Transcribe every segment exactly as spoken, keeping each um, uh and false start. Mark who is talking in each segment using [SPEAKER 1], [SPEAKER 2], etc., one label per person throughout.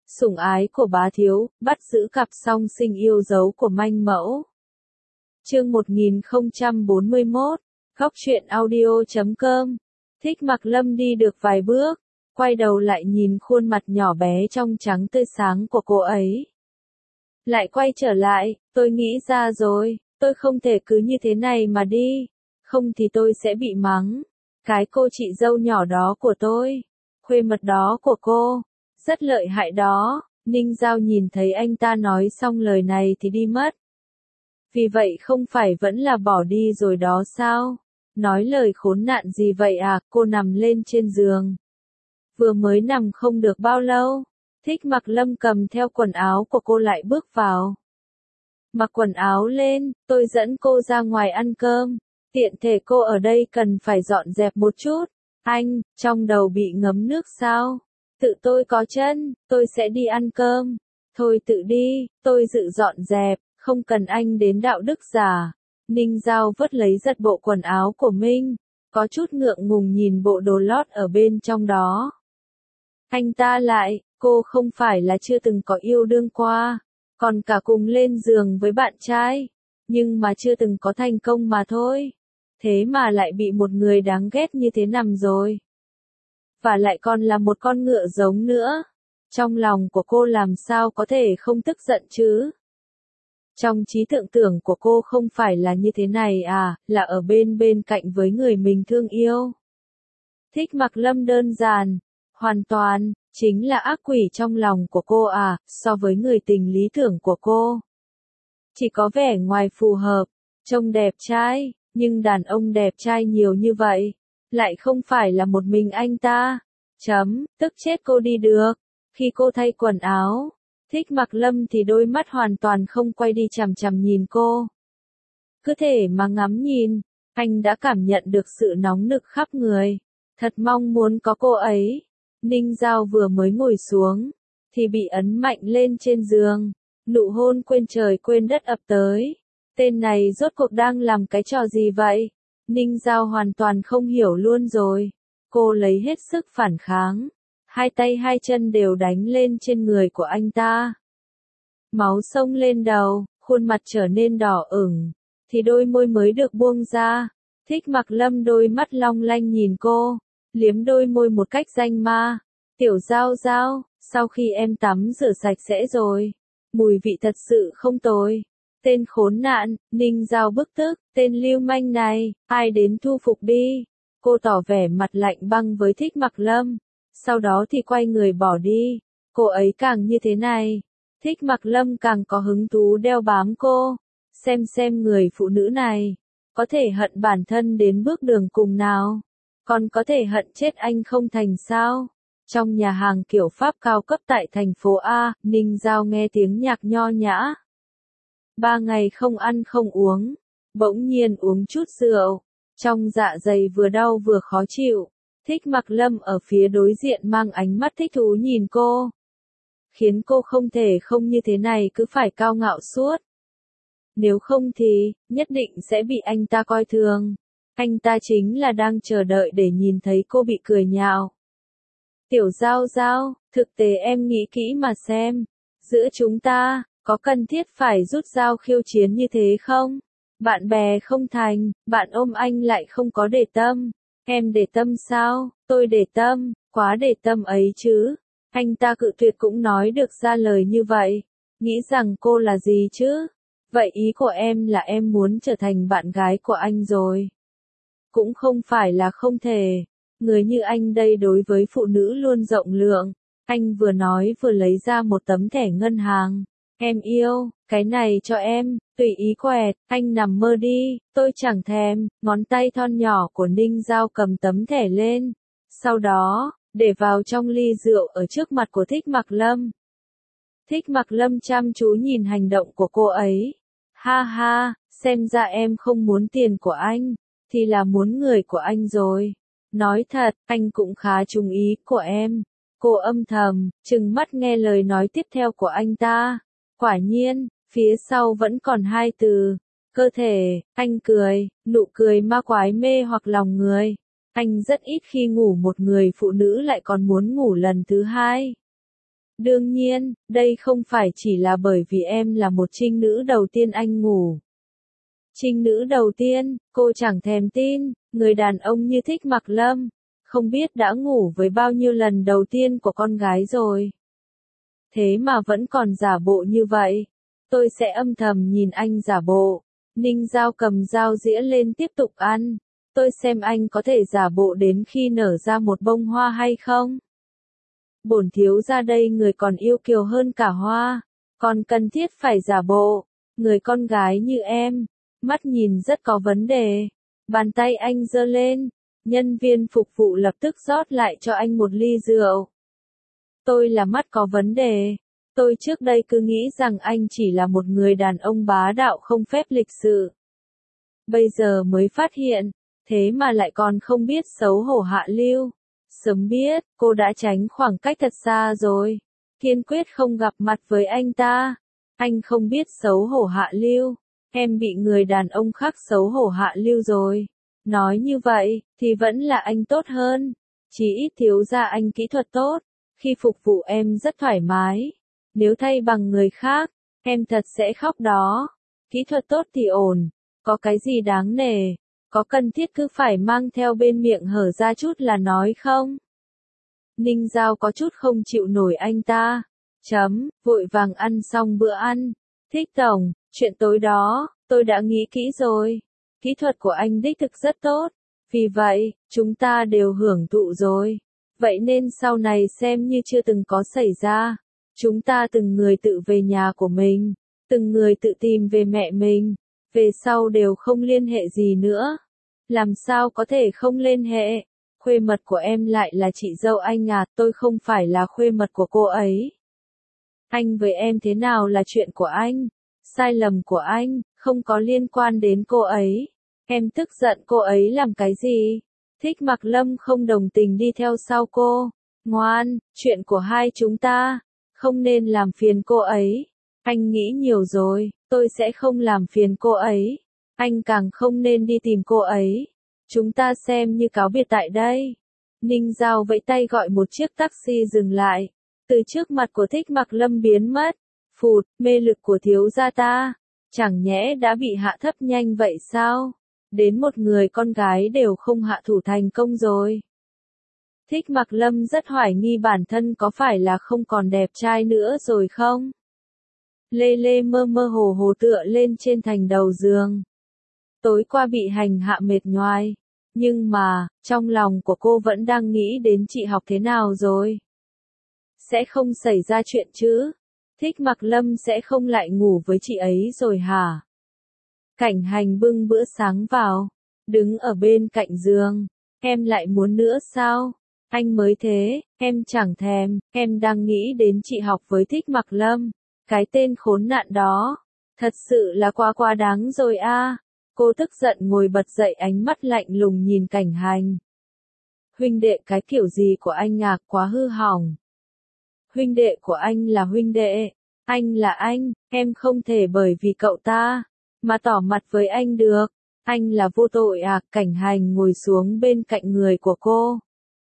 [SPEAKER 1] sủng ái của bá thiếu, bắt giữ cặp song sinh yêu dấu của manh mẫu. Chương một nghìn không trăm bốn mươi mốt, góc truyện audio chấm com. Thích Mặc Lâm đi được vài bước, quay đầu lại nhìn khuôn mặt nhỏ bé trong trắng tươi sáng của cô ấy. Lại quay trở lại, tôi nghĩ ra rồi, tôi không thể cứ như thế này mà đi, không thì tôi sẽ bị mắng. Cái cô chị dâu nhỏ đó của tôi, khuê mật đó của cô, rất lợi hại đó. Ninh Giao nhìn thấy anh ta nói xong lời này thì đi mất. Vì vậy không phải vẫn là bỏ đi rồi đó sao? Nói lời khốn nạn gì vậy à? Cô nằm lên trên giường. Vừa mới nằm không được bao lâu, Thích Mặc Lâm cầm theo quần áo của cô lại bước vào. Mặc quần áo lên, tôi dẫn cô ra ngoài ăn cơm. Tiện thể cô ở đây cần phải dọn dẹp một chút. Anh, trong đầu bị ngấm nước sao? Tự tôi có chân, tôi sẽ đi ăn cơm. Thôi tự đi, tôi tự dọn dẹp, không cần anh đến đạo đức giả. Ninh Giao vứt lấy giật bộ quần áo của mình, có chút ngượng ngùng nhìn bộ đồ lót ở bên trong đó. Anh ta lại, cô không phải là chưa từng có yêu đương qua, còn cả cùng lên giường với bạn trai, nhưng mà chưa từng có thành công mà thôi. Thế mà lại bị một người đáng ghét như thế nằm rồi. Và lại còn là một con ngựa giống nữa. Trong lòng của cô làm sao có thể không tức giận chứ? Trong trí tưởng tượng của cô không phải là như thế này à, là ở bên bên cạnh với người mình thương yêu. Thích Mặc Lâm đơn giản, hoàn toàn, chính là ác quỷ trong lòng của cô à, so với người tình lý tưởng của cô. Chỉ có vẻ ngoài phù hợp, trông đẹp trai, nhưng đàn ông đẹp trai nhiều như vậy, lại không phải là một mình anh ta. Chấm, tức chết cô đi được. Khi cô thay quần áo, Thích Mặc Lâm thì đôi mắt hoàn toàn không quay đi chằm chằm nhìn cô. Cứ thể mà ngắm nhìn, anh đã cảm nhận được sự nóng nực khắp người. Thật mong muốn có cô ấy. Ninh Giao vừa mới ngồi xuống, thì bị ấn mạnh lên trên giường. Nụ hôn quên trời quên đất ập tới. Tên này rốt cuộc đang làm cái trò gì vậy? Ninh Giao hoàn toàn không hiểu luôn rồi. Cô lấy hết sức phản kháng. Hai tay hai chân đều đánh lên trên người của anh ta. Máu xông lên đầu, khuôn mặt trở nên đỏ ửng, thì đôi môi mới được buông ra. Thích Mặc Lâm đôi mắt long lanh nhìn cô, liếm đôi môi một cách danh ma. Tiểu Giao Giao, sau khi em tắm rửa sạch sẽ rồi, mùi vị thật sự không tồi. Tên khốn nạn, Ninh Giao bức tức, tên lưu manh này, ai đến thu phục đi. Cô tỏ vẻ mặt lạnh băng với Thích Mặc Lâm, sau đó thì quay người bỏ đi. Cô ấy càng như thế này, Thích Mặc Lâm càng có hứng thú đeo bám cô, xem xem người phụ nữ này, có thể hận bản thân đến bước đường cùng nào, còn có thể hận chết anh không thành sao. Trong nhà hàng kiểu Pháp cao cấp tại thành phố A, Ninh Giao nghe tiếng nhạc nho nhã. Ba ngày không ăn không uống, bỗng nhiên uống chút rượu, trong dạ dày vừa đau vừa khó chịu. Thích Mặc Lâm ở phía đối diện mang ánh mắt thích thú nhìn cô, khiến cô không thể không như thế này cứ phải cao ngạo suốt. Nếu không thì, nhất định sẽ bị anh ta coi thường. Anh ta chính là đang chờ đợi để nhìn thấy cô bị cười nhạo. Tiểu Giao Giao, thực tế em nghĩ kỹ mà xem, giữa chúng ta, có cần thiết phải rút dao khiêu chiến như thế không? Bạn bè không thành, bạn ôm anh lại không có để tâm. Em để tâm sao? Tôi để tâm, quá để tâm ấy chứ. Anh ta cự tuyệt cũng nói được ra lời như vậy. Nghĩ rằng cô là gì chứ? Vậy ý của em là em muốn trở thành bạn gái của anh rồi. Cũng không phải là không thể. Người như anh đây đối với phụ nữ luôn rộng lượng. Anh vừa nói vừa lấy ra một tấm thẻ ngân hàng. Em yêu, cái này cho em, tùy ý quẹt, anh nằm mơ đi, tôi chẳng thèm. Ngón tay thon nhỏ của Ninh Giao cầm tấm thẻ lên, sau đó, để vào trong ly rượu ở trước mặt của Thích Mặc Lâm. Thích Mặc Lâm chăm chú nhìn hành động của cô ấy. Ha ha, xem ra em không muốn tiền của anh, thì là muốn người của anh rồi. Nói thật, anh cũng khá trung ý của em. Cô âm thầm, trừng mắt nghe lời nói tiếp theo của anh ta. Quả nhiên, phía sau vẫn còn hai từ, cơ thể. Anh cười, nụ cười ma quái mê hoặc lòng người. Anh rất ít khi ngủ một người phụ nữ lại còn muốn ngủ lần thứ hai. Đương nhiên, đây không phải chỉ là bởi vì em là một trinh nữ đầu tiên anh ngủ. Trinh nữ đầu tiên, cô chẳng thèm tin, người đàn ông như Thích Mặc Lâm, không biết đã ngủ với bao nhiêu lần đầu tiên của con gái rồi. Thế mà vẫn còn giả bộ như vậy. Tôi sẽ âm thầm nhìn anh giả bộ. Ninh Giao cầm dao dĩa lên tiếp tục ăn. Tôi xem anh có thể giả bộ đến khi nở ra một bông hoa hay không. Bổn thiếu gia đây người còn yêu kiều hơn cả hoa. Còn cần thiết phải giả bộ. Người con gái như em. Mắt nhìn rất có vấn đề. Bàn tay anh giơ lên. Nhân viên phục vụ lập tức rót lại cho anh một ly rượu. Tôi là mắt có vấn đề. Tôi trước đây cứ nghĩ rằng anh chỉ là một người đàn ông bá đạo không phép lịch sự. Bây giờ mới phát hiện, thế mà lại còn không biết xấu hổ hạ lưu. Sớm biết, cô đã tránh khoảng cách thật xa rồi. Kiên quyết không gặp mặt với anh ta. Anh không biết xấu hổ hạ lưu. Em bị người đàn ông khác xấu hổ hạ lưu rồi. Nói như vậy, thì vẫn là anh tốt hơn. Chỉ ít thiếu ra anh kỹ thuật tốt. Khi phục vụ em rất thoải mái. Nếu thay bằng người khác, em thật sẽ khóc đó. Kỹ thuật tốt thì ổn. Có cái gì đáng nể. Có cần thiết cứ phải mang theo bên miệng hở ra chút là nói không? Ninh Giao có chút không chịu nổi anh ta. Chấm, vội vàng ăn xong bữa ăn. Thích tổng, chuyện tối đó, tôi đã nghĩ kỹ rồi. Kỹ thuật của anh đích thực rất tốt. Vì vậy, chúng ta đều hưởng thụ rồi. Vậy nên sau này xem như chưa từng có xảy ra. Chúng ta từng người tự về nhà của mình. Từng người tự tìm về mẹ mình. Về sau đều không liên hệ gì nữa. Làm sao có thể không liên hệ? Khuê mật của em lại là chị dâu anh à, tôi không phải là khuê mật của cô ấy. Anh với em thế nào là chuyện của anh. Sai lầm của anh, không có liên quan đến cô ấy. Em tức giận cô ấy làm cái gì? Thích Mặc Lâm không đồng tình đi theo sau cô. Ngoan, chuyện của hai chúng ta. Không nên làm phiền cô ấy. Anh nghĩ nhiều rồi, tôi sẽ không làm phiền cô ấy. Anh càng không nên đi tìm cô ấy. Chúng ta xem như cáo biệt tại đây. Ninh Giao vẫy tay gọi một chiếc taxi dừng lại. Từ trước mặt của Thích Mặc Lâm biến mất. Phụt, mê lực của thiếu gia ta. Chẳng nhẽ đã bị hạ thấp nhanh vậy sao? Đến một người con gái đều không hạ thủ thành công rồi. Thích Mặc Lâm rất hoài nghi bản thân có phải là không còn đẹp trai nữa rồi không? Lê Lê mơ mơ hồ hồ tựa lên trên thành đầu giường. Tối qua bị hành hạ mệt nhoài. Nhưng mà, trong lòng của cô vẫn đang nghĩ đến chị học thế nào rồi. Sẽ không xảy ra chuyện chứ? Thích Mặc Lâm sẽ không lại ngủ với chị ấy rồi hả? Cảnh Hành bưng bữa sáng vào. Đứng ở bên cạnh giường. Em lại muốn nữa sao? Anh mới thế, em chẳng thèm, em đang nghĩ đến chị học với Thích Mặc Lâm. Cái tên khốn nạn đó. Thật sự là quá quá đáng rồi a. À. Cô tức giận ngồi bật dậy ánh mắt lạnh lùng nhìn Cảnh Hành. Huynh đệ cái kiểu gì của anh à, quá hư hỏng. Huynh đệ của anh là huynh đệ. Anh là anh, em không thể bởi vì cậu ta mà tỏ mặt với anh được. Anh là vô tội à, Cảnh Hành ngồi xuống bên cạnh người của cô.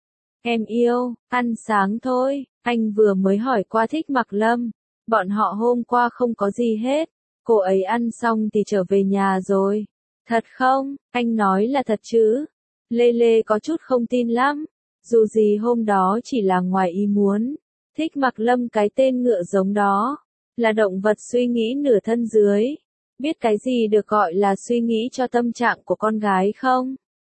[SPEAKER 1] Em yêu, ăn sáng thôi, anh vừa mới hỏi qua Thích Mặc Lâm. Bọn họ hôm qua không có gì hết. Cô ấy ăn xong thì trở về nhà rồi. Thật không? Anh nói là thật chứ? Lê Lê có chút không tin lắm. Dù gì hôm đó chỉ là ngoài ý muốn. Thích Mặc Lâm cái tên ngựa giống đó. Là động vật suy nghĩ nửa thân dưới. Biết cái gì được gọi là suy nghĩ cho tâm trạng của con gái không?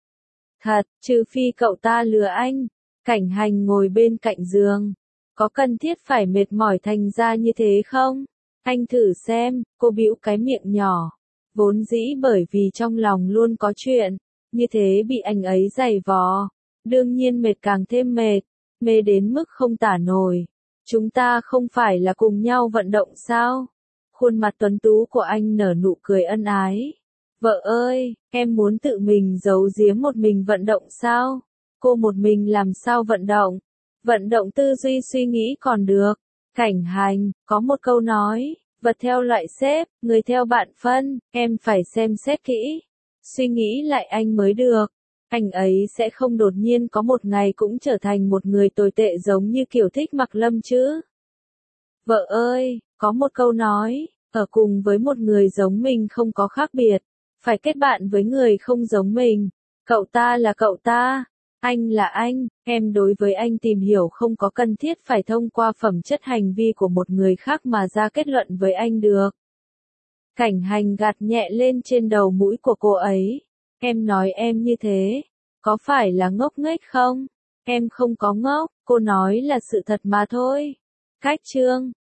[SPEAKER 1] Thật, trừ phi cậu ta lừa anh. Cảnh Hành ngồi bên cạnh giường. Có cần thiết phải mệt mỏi thành ra như thế không? Anh thử xem, cô bĩu cái miệng nhỏ. Vốn dĩ bởi vì trong lòng luôn có chuyện. Như thế bị anh ấy giày vò. Đương nhiên mệt càng thêm mệt. Mê đến mức không tả nổi. Chúng ta không phải là cùng nhau vận động sao? Khuôn mặt tuấn tú của anh nở nụ cười ân ái. Vợ ơi, em muốn tự mình giấu giếm một mình vận động sao? Cô một mình làm sao vận động? Vận động tư duy suy nghĩ còn được. Cảnh Hành, có một câu nói, vật theo loại xếp, người theo bạn phân, em phải xem xét kỹ. Suy nghĩ lại anh mới được. Anh ấy sẽ không đột nhiên có một ngày cũng trở thành một người tồi tệ giống như kiểu Thích Mặc Lâm chứ. Vợ ơi, có một câu nói, ở cùng với một người giống mình không có khác biệt, phải kết bạn với người không giống mình. Cậu ta là cậu ta, anh là anh, em đối với anh tìm hiểu không có cần thiết phải thông qua phẩm chất hành vi của một người khác mà ra kết luận với anh được. Cảnh Hành gạt nhẹ lên trên đầu mũi của cô ấy. Em nói em như thế, có phải là ngốc nghếch không? Em không có ngốc, cô nói là sự thật mà thôi. Cách chương